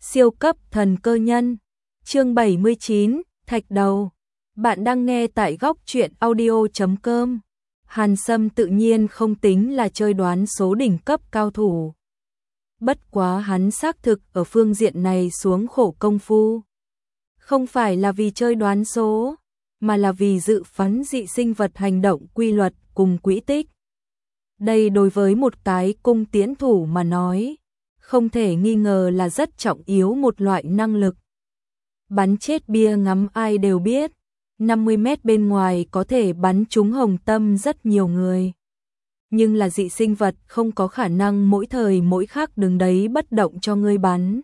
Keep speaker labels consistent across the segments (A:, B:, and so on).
A: Siêu cấp thần cơ nhân. Chương 79, Thạch đầu. Bạn đang nghe tại góc truyện audio.com. Hàn Sâm tự nhiên không tính là chơi đoán số đỉnh cấp cao thủ. Bất quá hắn xác thực ở phương diện này xuống khổ công phu. Không phải là vì chơi đoán số, mà là vì dự phán dị sinh vật hành động quy luật cùng quỹ tích. Đây đối với một cái cung tiễn thủ mà nói, không thể nghi ngờ là rất trọng yếu một loại năng lực. Bắn chết bia ngắm ai đều biết, 50 mét bên ngoài có thể bắn trúng hồng tâm rất nhiều người. Nhưng là dị sinh vật không có khả năng mỗi thời mỗi khắc đứng đấy bất động cho ngươi bắn.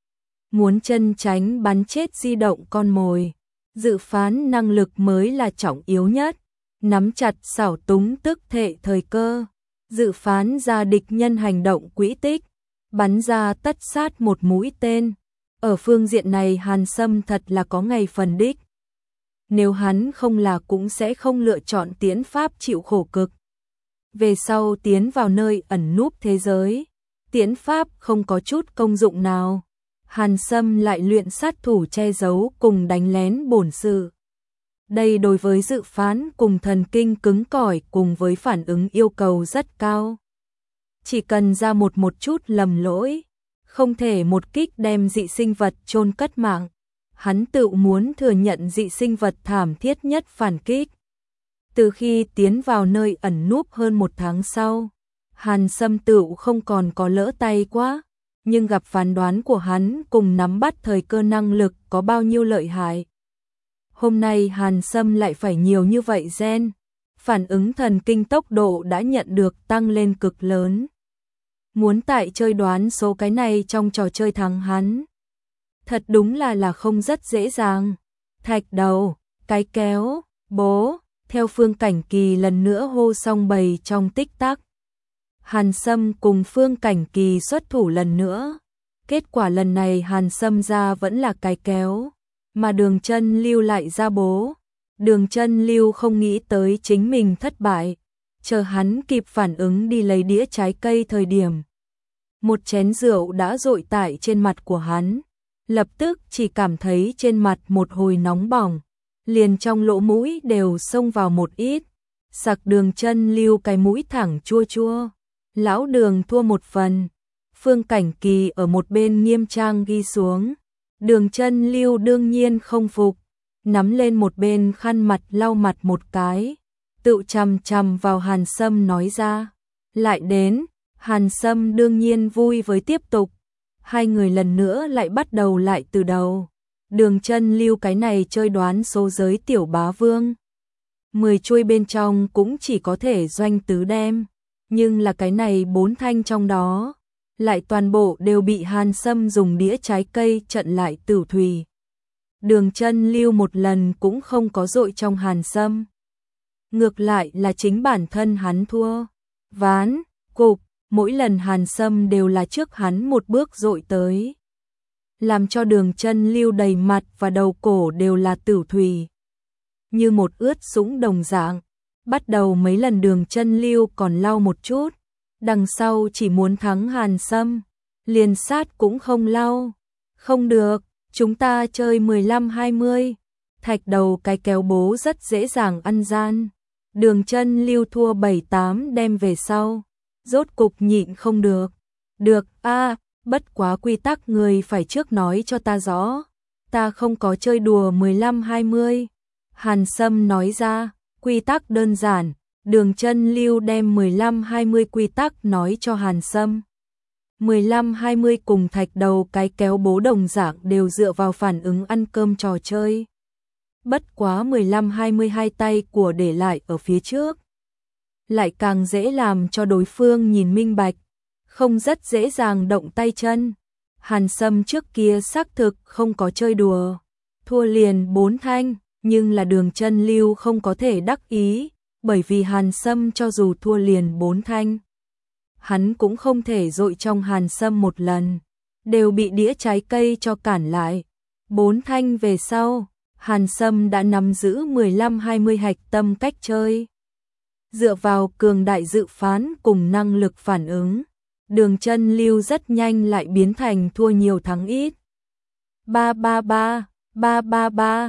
A: Muốn chân tránh bắn chết di động con mồi, dự phán năng lực mới là trọng yếu nhất. Nắm chặt xảo túng tức thệ thời cơ, dự phán ra địch nhân hành động quỹ tích, bắn ra tất sát một mũi tên. Ở phương diện này Hàn Sâm thật là có ngày phần đích. Nếu hắn không là cũng sẽ không lựa chọn tiến pháp chịu khổ cực. Về sau tiến vào nơi ẩn núp thế giới, tiến pháp không có chút công dụng nào. Hàn Sâm lại luyện sát thủ che giấu cùng đánh lén bổn sự. Đây đối với dự phán cùng thần kinh cứng cỏi cùng với phản ứng yêu cầu rất cao. Chỉ cần ra một chút lầm lỗi, không thể một kích đem dị sinh vật chôn cất mạng. Hắn tự muốn thừa nhận dị sinh vật thảm thiết nhất phản kích. Từ khi tiến vào nơi ẩn núp hơn 1 tháng sau, Hàn Sâm tự không còn có lỡ tay quá, nhưng gặp phán đoán của hắn cùng nắm bắt thời cơ năng lực có bao nhiêu lợi hại. Hôm nay Hàn Sâm lại phải nhiều như vậy gen, phản ứng thần kinh tốc độ đã nhận được tăng lên cực lớn. Muốn tại chơi đoán số cái này trong trò chơi thắng hắn, thật đúng là không rất dễ dàng. Thạch đầu, cái kéo, bố, theo Phương Cảnh Kỳ lần nữa hô xong bầy trong tích tắc. Hàn Sâm cùng Phương Cảnh Kỳ xuất thủ lần nữa. Kết quả lần này Hàn Sâm ra vẫn là cái kéo, mà Đường Chân Lưu lại ra bố. Đường Chân Lưu không nghĩ tới chính mình thất bại, chờ hắn kịp phản ứng đi lấy đĩa trái cây thời điểm. Một chén rượu đã dội tại trên mặt của hắn, lập tức chỉ cảm thấy trên mặt một hồi nóng bỏng, liền trong lỗ mũi đều xông vào một ít, sặc Đường Chân Lưu cái mũi thẳng chua chua. Lão Đường thua 1 phần, Phương Cảnh Kỳ ở một bên nghiêm trang ghi xuống. Đường Chân Lưu đương nhiên không phục, nắm lên một bên khăn mặt lau mặt một cái, tự chằm chằm vào Hàn Sâm nói ra. Lại đến, Hàn Sâm đương nhiên vui với tiếp tục. Hai người lần nữa lại bắt đầu lại từ đầu. Đường Chân Lưu cái này chơi đoán số giới tiểu bá vương, 10 chuôi bên trong cũng chỉ có thể doanh tứ đem, nhưng là cái này 4 thanh trong đó lại toàn bộ đều bị Hàn Sâm dùng đĩa trái cây trận lại tử thùy. Đường Chân Lưu một lần cũng không có dội trong Hàn Sâm. Ngược lại là chính bản thân hắn thua. Ván, cục, mỗi lần Hàn Sâm đều là trước hắn một bước dội tới, làm cho Đường Chân Lưu đầy mặt và đầu cổ đều là tử thùy, như một ướt sũng đồng dạng. Bắt đầu mấy lần Đường Chân Lưu còn lau một chút, đằng sau chỉ muốn thắng Hàn Sâm, liền sát cũng không lau. Không được, chúng ta chơi 15-20. Thạch đầu cái kéo bố rất dễ dàng ăn gian. Đường Chân Lưu thua 7-8 đem về sau, rốt cục nhịn không được. Được a, bất quá quy tắc người phải trước nói cho ta rõ. Ta không có chơi đùa 15-20. Hàn Sâm nói ra. Quy tắc đơn giản, Đường Chân Lưu đem 15-20 quy tắc nói cho Hàn Sâm. 15-20 cùng thạch đầu cái kéo bố đồng dạng đều dựa vào phản ứng ăn cơm trò chơi. Bất quá 15-20 hai tay của để lại ở phía trước, lại càng dễ làm cho đối phương nhìn minh bạch, không rất dễ dàng động tay chân. Hàn Sâm trước kia xác thực không có chơi đùa, thua liền 4 thanh. Nhưng là Đường Chân Lưu không có thể đắc ý, bởi vì Hàn Sâm cho dù thua liền 4 thanh, hắn cũng không thể dội trong Hàn Sâm một lần, đều bị đĩa trái cây cho cản lại. 4 thanh về sau, Hàn Sâm đã nắm giữ 15-20 hạch tâm cách chơi. Dựa vào cường đại dự phán cùng năng lực phản ứng, Đường Chân Lưu rất nhanh lại biến thành thua nhiều thắng ít. 333, 333,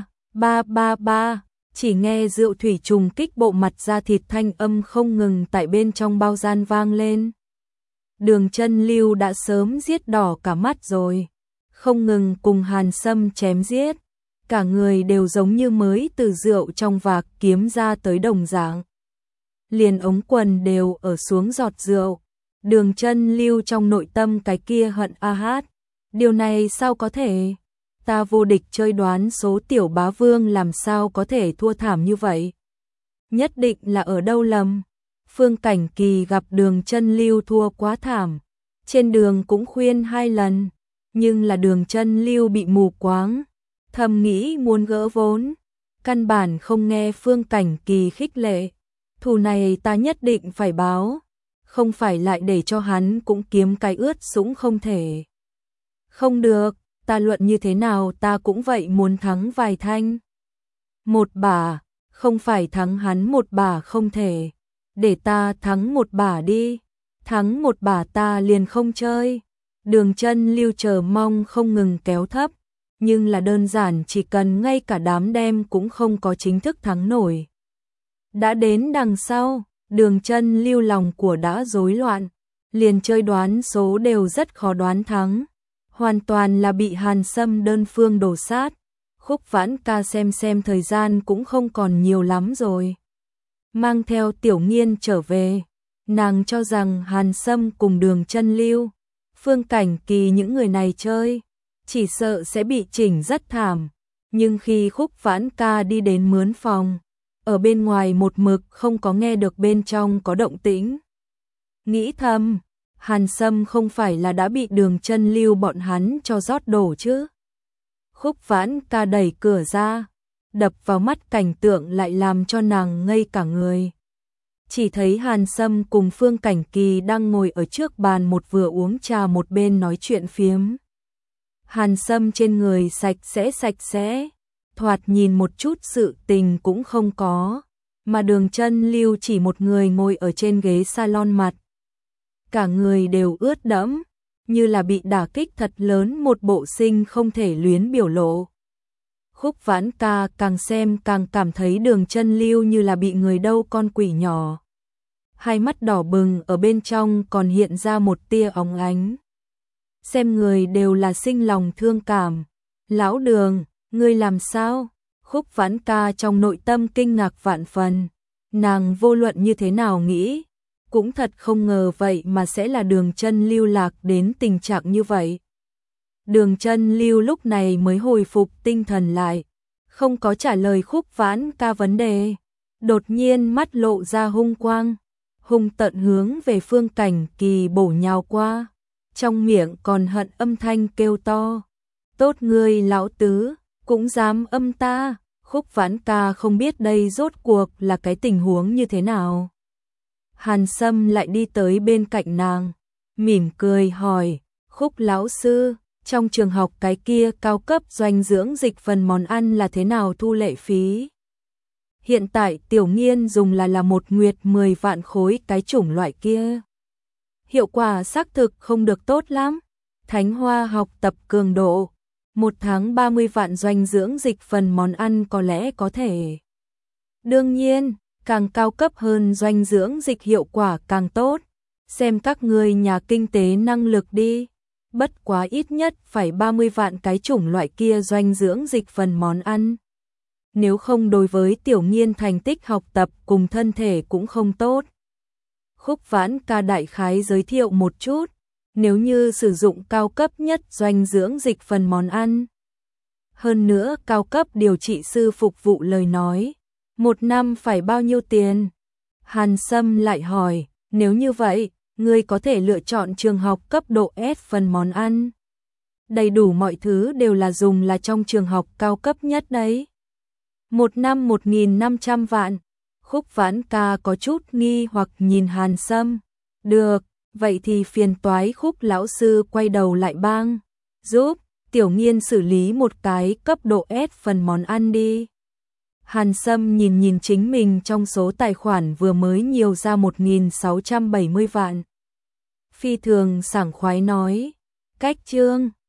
A: 333, chỉ nghe rượu thủy trùng kích bộ mặt da thịt, thanh âm không ngừng tại bên trong bao gian vang lên. Đường Chân Lưu đã sớm giết đỏ cả mắt rồi, không ngừng cùng Hàn Sâm chém giết, cả người đều giống như mới từ rượu trong vạc kiếm ra tới đồng dạng. Liền ống quần đều ở xuống giọt rượu. Đường Chân Lưu trong nội tâm cái kia hận a hát, điều này sao có thể? Ta vô địch chơi đoán số tiểu bá vương làm sao có thể thua thảm như vậy? Nhất định là ở đâu lầm. Phương Cảnh Kỳ gặp Đường Chân Lưu thua quá thảm, trên đường cũng khuyên 2 lần, nhưng là Đường Chân Lưu bị mù quáng, thầm nghĩ muốn gỡ vốn, căn bản không nghe Phương Cảnh Kỳ khích lệ. Thù này ta nhất định phải báo, không phải lại để cho hắn cũng kiếm cái ướt sũng không thể. Không được, ta luận như thế nào ta cũng vậy muốn thắng vài thanh. Một bả, không phải thắng hắn một bả không thể. Để ta thắng một bả đi, thắng một bả ta liền không chơi. Đường Chân Lưu chờ mong không ngừng kéo thấp, nhưng là đơn giản chỉ cần ngay cả đám đem cũng không có chính thức thắng nổi. Đã đến đằng sau, Đường Chân Lưu lòng của đã rối loạn, liền chơi đoán số đều rất khó đoán thắng, hoàn toàn là bị Hàn Sâm đơn phương đổ sát. Khúc Vãn Ca xem thời gian cũng không còn nhiều lắm rồi, mang theo Tiểu Nghiên trở về, nàng cho rằng Hàn Sâm cùng Đường Chân Lưu, Phương Cảnh Kỳ những người này chơi, chỉ sợ sẽ bị chỉnh rất thảm, nhưng khi Khúc Vãn Ca đi đến mướn phòng, ở bên ngoài một mực không có nghe được bên trong có động tĩnh. Nghĩ thầm, Hàn Sâm không phải là đã bị Đường Chân Lưu bọn hắn cho rót đổ chứ. Khúc Vãn Ca đẩy cửa ra, đập vào mắt cảnh tượng lại làm cho nàng ngây cả người. Chỉ thấy Hàn Sâm cùng Phương Cảnh Kỳ đang ngồi ở trước bàn, một vừa uống trà một bên nói chuyện phiếm. Hàn Sâm trên người sạch sẽ, thoạt nhìn một chút sự tình cũng không có, mà Đường Chân Lưu chỉ một người ngồi ở trên ghế salon, mặt cả người đều ướt đẫm, như là bị đả kích thật lớn, một bộ sinh không thể luyến biểu lộ. Khúc Vãn Ca càng xem càng cảm thấy Đường Chân Lưu như là bị người đâu con quỷ nhỏ. Hai mắt đỏ bừng, ở bên trong còn hiện ra một tia óng ánh. Xem người đều là sinh lòng thương cảm. Lão Đường, ngươi làm sao? Khúc Vãn Ca trong nội tâm kinh ngạc vạn phần. Nàng vô luận như thế nào nghĩ, cũng thật không ngờ vậy mà sẽ là Đường Chân Lưu lạc đến tình trạng như vậy. Đường Chân Lưu lúc này mới hồi phục tinh thần lại, không có trả lời Khúc Vãn Ca vấn đề, đột nhiên mắt lộ ra hung quang, hung tợn hướng về Phương Cảnh Kỳ bổ nhào qua, trong miệng còn hận âm thanh kêu to: "Tốt ngươi lão tứ, cũng dám âm ta!" Khúc Vãn Ca không biết đây rốt cuộc là cái tình huống như thế nào. Hàn Sâm lại đi tới bên cạnh nàng, mỉm cười hỏi: "Khúc lão sư, trong trường học cái kia cao cấp dinh dưỡng dịch phần món ăn là thế nào thu lệ phí?" Hiện tại Tiểu Nghiên dùng là 1 nguyệt 10 vạn khối cái chủng loại kia. Hiệu quả xác thực không được tốt lắm. Thánh Hoa học tập cường độ, 1 tháng 30 vạn dinh dưỡng dịch phần món ăn có lẽ có thể. Đương nhiên, càng cao cấp hơn dinh dưỡng dịch hiệu quả càng tốt. Xem các ngươi nhà kinh tế năng lực đi. Bất quá ít nhất phải 30 vạn cái chủng loại kia dinh dưỡng dịch phần món ăn. Nếu không đối với Tiểu Nghiên thành tích học tập cùng thân thể cũng không tốt. Khúc Vãn Ca đại khái giới thiệu một chút, nếu như sử dụng cao cấp nhất dinh dưỡng dịch phần món ăn, hơn nữa cao cấp điều trị sư phục vụ lời nói, 1 năm phải bao nhiêu tiền? Hàn Sâm lại hỏi, nếu như vậy, ngươi có thể lựa chọn trường học cấp độ S phần món ăn. Đầy đủ mọi thứ đều là dùng là trong trường học cao cấp nhất đấy. 1 năm 1.500 vạn. Khúc Vãn Ca có chút nghi hoặc nhìn Hàn Sâm. Được, vậy thì phiền toái Khúc lão sư quay đầu lại bang, giúp Tiểu Nghiên xử lý một cái cấp độ S phần món ăn đi. Hàn Sâm nhìn chính mình trong số tài khoản vừa mới nhiều ra 1.670 vạn. Phi thường sảng khoái nói, cách chương